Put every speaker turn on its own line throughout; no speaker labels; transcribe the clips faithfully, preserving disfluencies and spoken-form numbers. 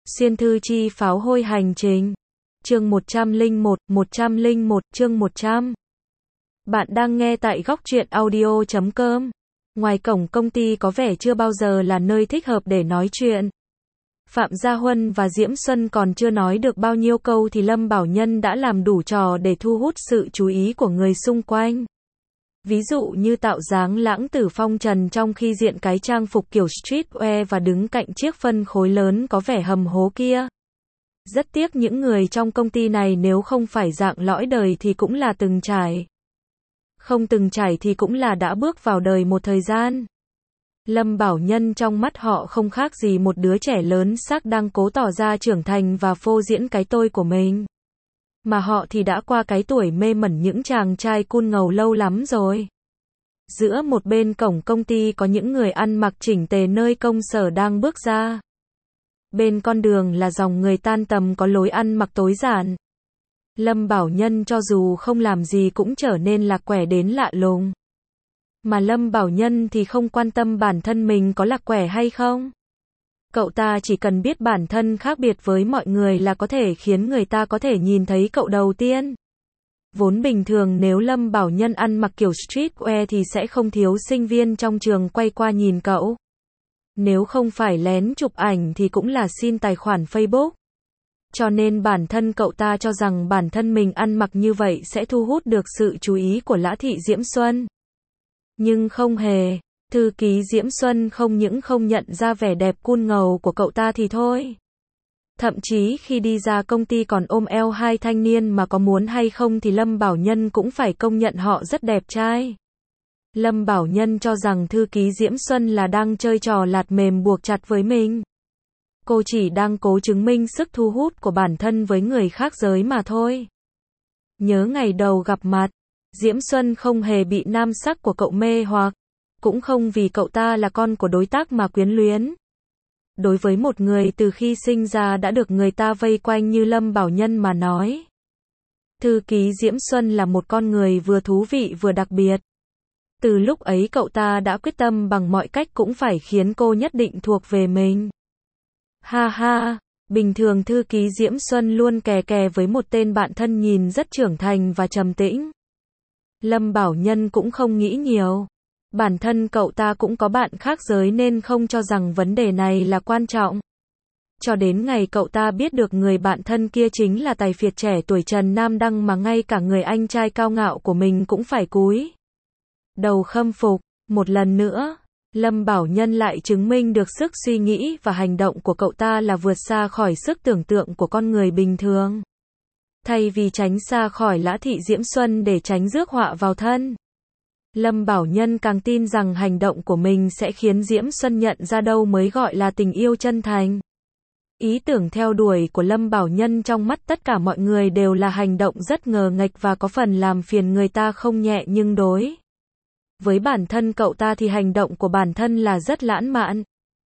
Xuyên thư chi pháo hôi hành trình. Chương một trăm lẻ một, một trăm lẻ một, chương một trăm. Bạn đang nghe tại góc truyện audio chấm com. Ngoài cổng công ty có vẻ chưa bao giờ là nơi thích hợp để nói chuyện. Phạm Gia Huân và Diễm Xuân còn chưa nói được bao nhiêu câu thì Lâm Bảo Nhân đã làm đủ trò để thu hút sự chú ý của người xung quanh. Ví dụ như tạo dáng lãng tử phong trần trong khi diện cái trang phục kiểu streetwear và đứng cạnh chiếc phân khối lớn có vẻ hầm hố kia. Rất tiếc những người trong công ty này nếu không phải dạng lõi đời thì cũng là từng trải. Không từng trải thì cũng là đã bước vào đời một thời gian. Lâm Bảo Nhân trong mắt họ không khác gì một đứa trẻ lớn xác đang cố tỏ ra trưởng thành và phô diễn cái tôi của mình. Mà họ thì đã qua cái tuổi mê mẩn những chàng trai cool ngầu lâu lắm rồi. Giữa một bên cổng công ty có những người ăn mặc chỉnh tề nơi công sở đang bước ra. Bên con đường là dòng người tan tầm có lối ăn mặc tối giản. Lâm Bảo Nhân cho dù không làm gì cũng trở nên lạc quẻ đến lạ lùng. Mà Lâm Bảo Nhân thì không quan tâm bản thân mình có lạc quẻ hay không. Cậu ta chỉ cần biết bản thân khác biệt với mọi người là có thể khiến người ta có thể nhìn thấy cậu đầu tiên. Vốn bình thường nếu Lâm Bảo Nhân ăn mặc kiểu streetwear thì sẽ không thiếu sinh viên trong trường quay qua nhìn cậu. Nếu không phải lén chụp ảnh thì cũng là xin tài khoản Facebook. Cho nên bản thân cậu ta cho rằng bản thân mình ăn mặc như vậy sẽ thu hút được sự chú ý của Lã Thị Diễm Xuân. Nhưng không hề. Thư ký Diễm Xuân không những không nhận ra vẻ đẹp cool ngầu của cậu ta thì thôi. Thậm chí khi đi ra công ty còn ôm eo hai thanh niên mà có muốn hay không thì Lâm Bảo Nhân cũng phải công nhận họ rất đẹp trai. Lâm Bảo Nhân cho rằng thư ký Diễm Xuân là đang chơi trò lạt mềm buộc chặt với mình. Cô chỉ đang cố chứng minh sức thu hút của bản thân với người khác giới mà thôi. Nhớ ngày đầu gặp mặt, Diễm Xuân không hề bị nam sắc của cậu mê hoặc. Cũng không vì cậu ta là con của đối tác mà quyến luyến. Đối với một người từ khi sinh ra đã được người ta vây quanh như Lâm Bảo Nhân mà nói. Thư ký Diễm Xuân là một con người vừa thú vị vừa đặc biệt. Từ lúc ấy cậu ta đã quyết tâm bằng mọi cách cũng phải khiến cô nhất định thuộc về mình. Ha ha, bình thường thư ký Diễm Xuân luôn kè kè với một tên bạn thân nhìn rất trưởng thành và trầm tĩnh. Lâm Bảo Nhân cũng không nghĩ nhiều. Bản thân cậu ta cũng có bạn khác giới nên không cho rằng vấn đề này là quan trọng. Cho đến ngày cậu ta biết được người bạn thân kia chính là tài phiệt trẻ tuổi Trần Nam Đăng mà ngay cả người anh trai cao ngạo của mình cũng phải cúi đầu khâm phục. Một lần nữa, Lâm Bảo Nhân lại chứng minh được sức suy nghĩ và hành động của cậu ta là vượt xa khỏi sức tưởng tượng của con người bình thường. Thay vì tránh xa khỏi Lã Thị Diễm Xuân để tránh rước họa vào thân, Lâm Bảo Nhân càng tin rằng hành động của mình sẽ khiến Diễm Xuân nhận ra đâu mới gọi là tình yêu chân thành. Ý tưởng theo đuổi của Lâm Bảo Nhân trong mắt tất cả mọi người đều là hành động rất ngờ nghệch và có phần làm phiền người ta không nhẹ nhưng đối với bản thân cậu ta thì hành động của bản thân là rất lãng mạn,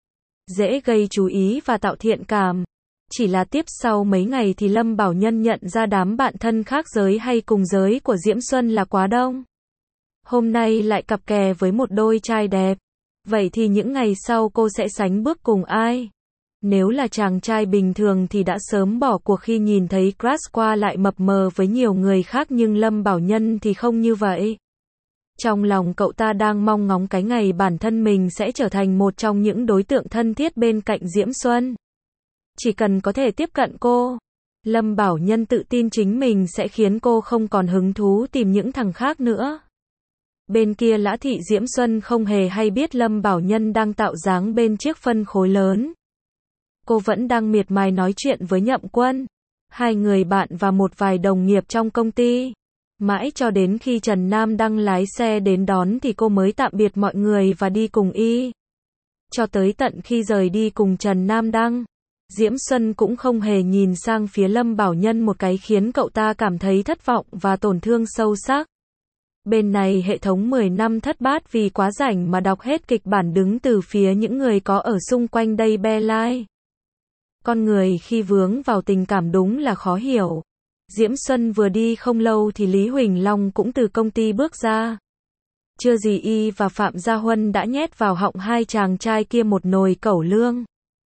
dễ gây chú ý và tạo thiện cảm. Chỉ là tiếp sau mấy ngày thì Lâm Bảo Nhân nhận ra đám bạn thân khác giới hay cùng giới của Diễm Xuân là quá đông. Hôm nay lại cặp kè với một đôi trai đẹp. Vậy thì những ngày sau cô sẽ sánh bước cùng ai? Nếu là chàng trai bình thường thì đã sớm bỏ cuộc khi nhìn thấy crush qua lại mập mờ với nhiều người khác, nhưng Lâm Bảo Nhân thì không như vậy. Trong lòng cậu ta đang mong ngóng cái ngày bản thân mình sẽ trở thành một trong những đối tượng thân thiết bên cạnh Diễm Xuân. Chỉ cần có thể tiếp cận cô, Lâm Bảo Nhân tự tin chính mình sẽ khiến cô không còn hứng thú tìm những thằng khác nữa. Bên kia Lã Thị Diễm Xuân không hề hay biết Lâm Bảo Nhân đang tạo dáng bên chiếc phân khối lớn. Cô vẫn đang miệt mài nói chuyện với Nhậm Quân, hai người bạn và một vài đồng nghiệp trong công ty. Mãi cho đến khi Trần Nam Đăng lái xe đến đón thì cô mới tạm biệt mọi người và đi cùng y. Cho tới tận khi rời đi cùng Trần Nam Đăng, Diễm Xuân cũng không hề nhìn sang phía Lâm Bảo Nhân một cái khiến cậu ta cảm thấy thất vọng và tổn thương sâu sắc. Bên này hệ thống mười năm thất bát vì quá rảnh mà đọc hết kịch bản đứng từ phía những người có ở xung quanh đây be lai. Con người khi vướng vào tình cảm đúng là khó hiểu. Diễm Xuân vừa đi không lâu thì Lý Huỳnh Long cũng từ công ty bước ra. Chưa gì y và Phạm Gia Huân đã nhét vào họng hai chàng trai kia một nồi cẩu lương.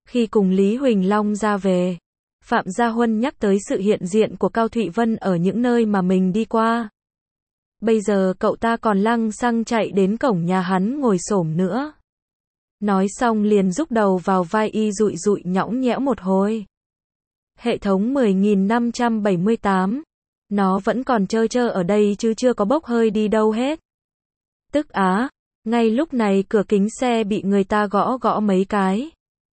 Khi cùng Lý Huỳnh Long ra về, Phạm Gia Huân nhắc tới sự hiện diện của Cao Thụy Vân ở những nơi mà mình đi qua. Bây giờ cậu ta còn lăng xăng chạy đến cổng nhà hắn ngồi xổm nữa. Nói xong liền rúc đầu vào vai y dụi dụi nhõng nhẽo một hồi. Hệ thống mười nghìn năm trăm bảy mươi tám. Nó vẫn còn trơ trơ ở đây chứ chưa có bốc hơi đi đâu hết. Tức á, ngay lúc này cửa kính xe bị người ta gõ gõ mấy cái.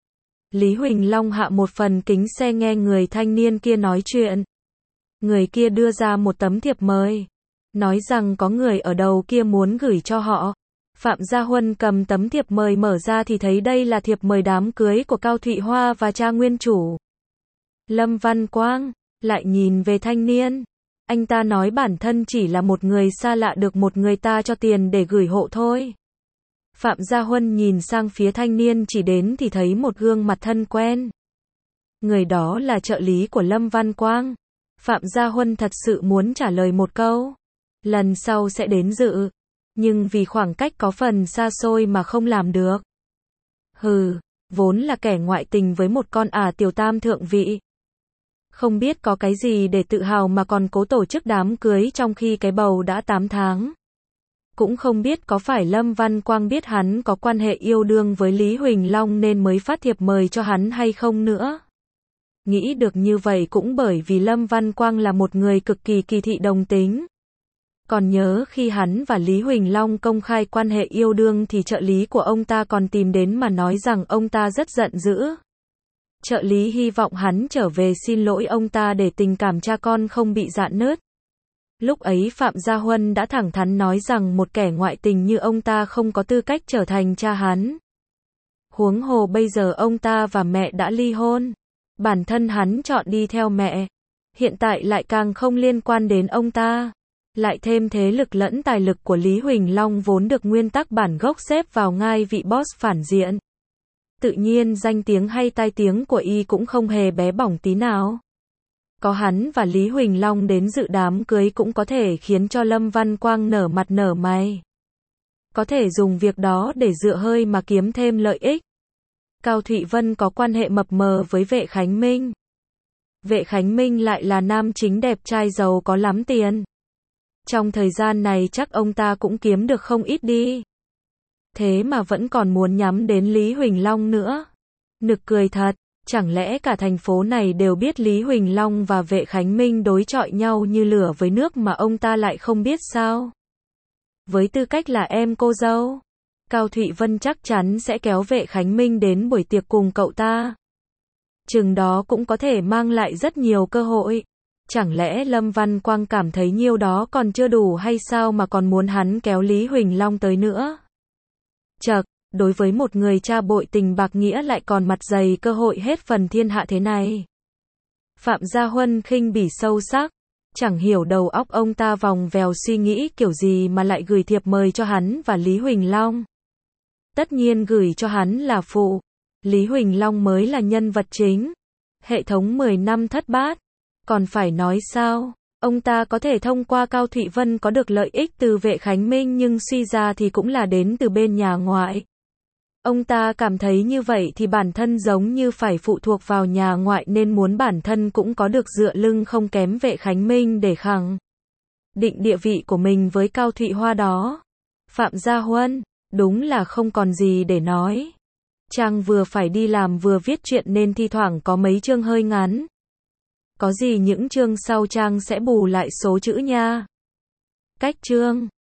Lý Huỳnh Long hạ một phần kính xe nghe người thanh niên kia nói chuyện. Người kia đưa ra một tấm thiệp mời, nói rằng có người ở đầu kia muốn gửi cho họ. Phạm Gia Huân cầm tấm thiệp mời mở ra thì thấy đây là thiệp mời đám cưới của Cao Thụy Hoa và cha nguyên chủ, Lâm Văn Quang. Lại nhìn về thanh niên, anh ta nói bản thân chỉ là một người xa lạ được một người ta cho tiền để gửi hộ thôi. Phạm Gia Huân nhìn sang phía thanh niên chỉ đến thì thấy một gương mặt thân quen. Người đó là trợ lý của Lâm Văn Quang. Phạm Gia Huân thật sự muốn trả lời một câu, lần sau sẽ đến dự, nhưng vì khoảng cách có phần xa xôi mà không làm được. Hừ, vốn là kẻ ngoại tình với một con ả tiểu tam thượng vị. Không biết có cái gì để tự hào mà còn cố tổ chức đám cưới trong khi cái bầu đã tám tháng. Cũng không biết có phải Lâm Văn Quang biết hắn có quan hệ yêu đương với Lý Huỳnh Long nên mới phát thiệp mời cho hắn hay không nữa. Nghĩ được như vậy cũng bởi vì Lâm Văn Quang là một người cực kỳ kỳ thị đồng tính. Còn nhớ khi hắn và Lý Huỳnh Long công khai quan hệ yêu đương thì trợ lý của ông ta còn tìm đến mà nói rằng ông ta rất giận dữ. Trợ lý hy vọng hắn trở về xin lỗi ông ta để tình cảm cha con không bị rạn nứt. Lúc ấy Phạm Gia Huân đã thẳng thắn nói rằng một kẻ ngoại tình như ông ta không có tư cách trở thành cha hắn. Huống hồ bây giờ ông ta và mẹ đã ly hôn. Bản thân hắn chọn đi theo mẹ. Hiện tại lại càng không liên quan đến ông ta. Lại thêm thế lực lẫn tài lực của Lý Huỳnh Long vốn được nguyên tắc bản gốc xếp vào ngai vị boss phản diện. Tự nhiên danh tiếng hay tai tiếng của y cũng không hề bé bỏng tí nào. Có hắn và Lý Huỳnh Long đến dự đám cưới cũng có thể khiến cho Lâm Văn Quang nở mặt nở mày. Có thể dùng việc đó để dựa hơi mà kiếm thêm lợi ích. Cao Thụy Vân có quan hệ mập mờ với Vệ Khánh Minh. Vệ Khánh Minh lại là nam chính đẹp trai giàu có lắm tiền. Trong thời gian này chắc ông ta cũng kiếm được không ít đi. Thế mà vẫn còn muốn nhắm đến Lý Huỳnh Long nữa. Nực cười thật, chẳng lẽ cả thành phố này đều biết Lý Huỳnh Long và Vệ Khánh Minh đối chọi nhau như lửa với nước mà ông ta lại không biết sao? Với tư cách là em cô dâu, Cao Thụy Vân chắc chắn sẽ kéo Vệ Khánh Minh đến buổi tiệc cùng cậu ta. Chừng đó cũng có thể mang lại rất nhiều cơ hội. Chẳng lẽ Lâm Văn Quang cảm thấy nhiêu đó còn chưa đủ hay sao mà còn muốn hắn kéo Lý Huỳnh Long tới nữa? Chậc, đối với một người cha bội tình bạc nghĩa lại còn mặt dày cơ hội hết phần thiên hạ thế này. Phạm Gia Huân khinh bỉ sâu sắc, chẳng hiểu đầu óc ông ta vòng vèo suy nghĩ kiểu gì mà lại gửi thiệp mời cho hắn và Lý Huỳnh Long. Tất nhiên gửi cho hắn là phụ, Lý Huỳnh Long mới là nhân vật chính. Hệ thống mười năm thất bát, còn phải nói sao? Ông ta có thể thông qua Cao Thụy Vân có được lợi ích từ Vệ Khánh Minh nhưng suy ra thì cũng là đến từ bên nhà ngoại. Ông ta cảm thấy như vậy thì bản thân giống như phải phụ thuộc vào nhà ngoại nên muốn bản thân cũng có được dựa lưng không kém Vệ Khánh Minh để khẳng định địa vị của mình với Cao Thụy Hoa đó. Phạm Gia Huân, đúng là không còn gì để nói. Trang vừa phải đi làm vừa viết chuyện nên thi thoảng có mấy chương hơi ngắn. Có gì những chương sau Trang sẽ bù lại số chữ nha. Cách chương